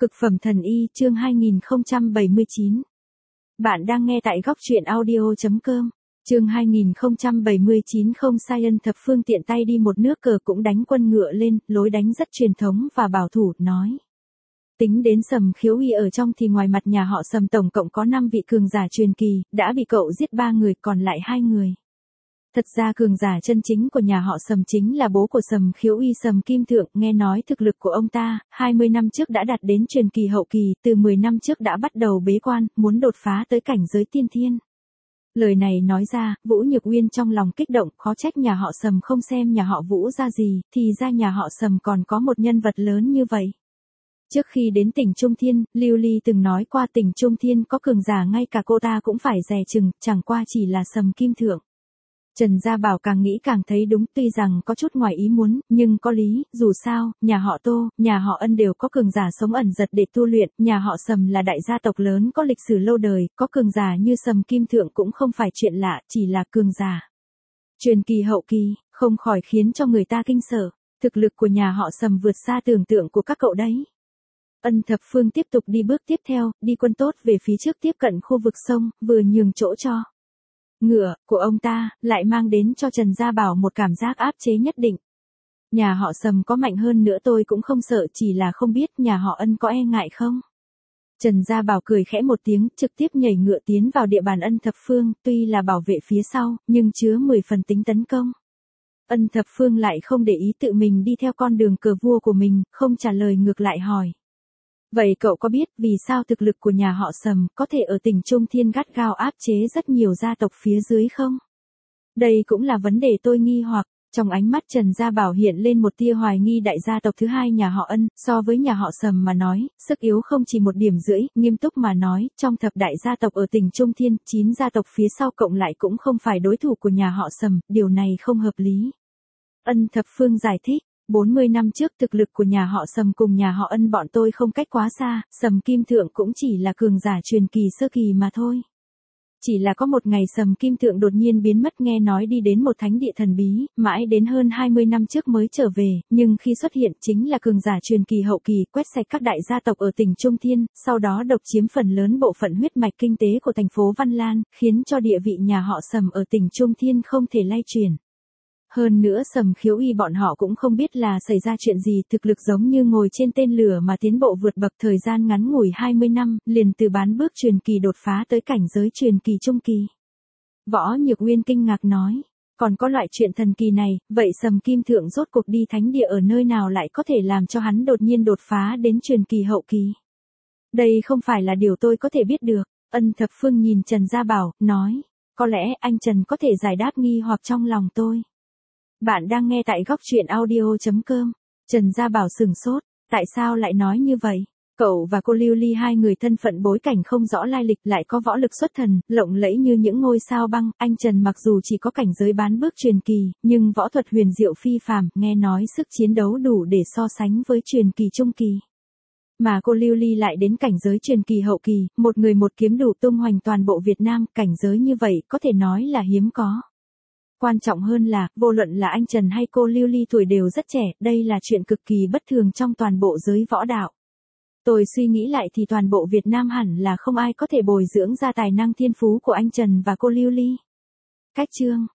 Cực phẩm thần y chương 2079. Bạn đang nghe tại góc truyện audio.com. Chương 2079 không sai. Ân Thập Phương tiện tay đi một nước cờ cũng đánh quân ngựa lên, lối đánh rất truyền thống và bảo thủ, nói. Tính đến Sầm Khiếu Y ở trong thì ngoài mặt nhà họ Sầm tổng cộng có 5 vị cường giả truyền kỳ, đã bị cậu giết 3 người còn lại 2 người. Thật ra cường giả chân chính của nhà họ Sầm chính là bố của Sầm Khiếu Y, Sầm Kim Thượng. Nghe nói thực lực của ông ta, 20 năm trước đã đạt đến truyền kỳ hậu kỳ, từ 10 năm trước đã bắt đầu bế quan, muốn đột phá tới cảnh giới tiên thiên. Lời này nói ra, Vũ Nhược Uyên trong lòng kích động, khó trách nhà họ Sầm không xem nhà họ Vũ ra gì, thì ra nhà họ Sầm còn có một nhân vật lớn như vậy. Trước khi đến tỉnh Trung Thiên, Lưu Ly từng nói qua tỉnh Trung Thiên có cường giả ngay cả cô ta cũng phải dè chừng, chẳng qua chỉ là Sầm Kim Thượng. Trần Gia Bảo càng nghĩ càng thấy đúng, tuy rằng có chút ngoài ý muốn, nhưng có lý, dù sao, nhà họ Tô, nhà họ Ân đều có cường giả sống ẩn giật để tu luyện, nhà họ Sầm là đại gia tộc lớn có lịch sử lâu đời, có cường giả như Sầm Kim Thượng cũng không phải chuyện lạ, chỉ là cường giả truyền kỳ hậu kỳ, không khỏi khiến cho người ta kinh sợ. Thực lực của nhà họ Sầm vượt xa tưởng tượng của các cậu đấy. Ân Thập Phương tiếp tục đi bước tiếp theo, đi quân tốt về phía trước tiếp cận khu vực sông, vừa nhường chỗ cho ngựa của ông ta, lại mang đến cho Trần Gia Bảo một cảm giác áp chế nhất định. Nhà họ Sầm có mạnh hơn nữa tôi cũng không sợ, chỉ là không biết nhà họ Ân có e ngại không. Trần Gia Bảo cười khẽ một tiếng, trực tiếp nhảy ngựa tiến vào địa bàn Ân Thập Phương, tuy là bảo vệ phía sau, nhưng chứa 10 phần tính tấn công. Ân Thập Phương lại không để ý, tự mình đi theo con đường cờ vua của mình, không trả lời, ngược lại hỏi. Vậy cậu có biết vì sao thực lực của nhà họ Sầm có thể ở tỉnh Trung Thiên gắt gao áp chế rất nhiều gia tộc phía dưới không? Đây cũng là vấn đề tôi nghi hoặc. Trong ánh mắt Trần Gia Bảo hiện lên một tia hoài nghi. Đại gia tộc thứ hai nhà họ Ân, so với nhà họ Sầm mà nói, sức yếu không chỉ 1,5 điểm, nghiêm túc mà nói, trong thập đại gia tộc ở tỉnh Trung Thiên, 9 gia tộc phía sau cộng lại cũng không phải đối thủ của nhà họ Sầm, điều này không hợp lý. Ân Thập Phương giải thích. 40 năm trước thực lực của nhà họ Sầm cùng nhà họ Ân bọn tôi không cách quá xa, Sầm Kim Thượng cũng chỉ là cường giả truyền kỳ sơ kỳ mà thôi. Chỉ là có một ngày Sầm Kim Thượng đột nhiên biến mất, nghe nói đi đến một thánh địa thần bí, mãi đến hơn 20 năm trước mới trở về, nhưng khi xuất hiện chính là cường giả truyền kỳ hậu kỳ, quét sạch các đại gia tộc ở tỉnh Trung Thiên, sau đó độc chiếm phần lớn bộ phận huyết mạch kinh tế của thành phố Văn Lan, khiến cho địa vị nhà họ Sầm ở tỉnh Trung Thiên không thể lay chuyển. Hơn nữa Sầm Khiếu Y bọn họ cũng không biết là xảy ra chuyện gì, thực lực giống như ngồi trên tên lửa mà tiến bộ vượt bậc, thời gian ngắn ngủi 20 năm, liền từ bán bước truyền kỳ đột phá tới cảnh giới truyền kỳ trung kỳ. Võ Nhược Uyên kinh ngạc nói, còn có loại chuyện thần kỳ này, vậy Sầm Kim Thượng rốt cuộc đi thánh địa ở nơi nào lại có thể làm cho hắn đột nhiên đột phá đến truyền kỳ hậu kỳ? Đây không phải là điều tôi có thể biết được. Ân Thập Phương nhìn Trần Gia Bảo, nói, có lẽ anh Trần có thể giải đáp nghi hoặc trong lòng tôi. Bạn đang nghe tại góc truyện audio.com. Trần Gia Bảo sừng sốt, tại sao lại nói như vậy? Cậu và cô Lưu Ly hai người thân phận bối cảnh không rõ lai lịch, lại có võ lực xuất thần, lộng lẫy như những ngôi sao băng. Anh Trần mặc dù chỉ có cảnh giới bán bước truyền kỳ, nhưng võ thuật huyền diệu phi phàm, nghe nói sức chiến đấu đủ để so sánh với truyền kỳ trung kỳ. Mà cô Lưu Ly lại đến cảnh giới truyền kỳ hậu kỳ, một người một kiếm đủ tung hoành toàn bộ Việt Nam, cảnh giới như vậy có thể nói là hiếm có. Quan trọng hơn là, vô luận là anh Trần hay cô Lưu Ly tuổi đều rất trẻ, đây là chuyện cực kỳ bất thường trong toàn bộ giới võ đạo. Tôi suy nghĩ lại thì toàn bộ Việt Nam hẳn là không ai có thể bồi dưỡng ra tài năng thiên phú của anh Trần và cô Lưu Ly. Cách chương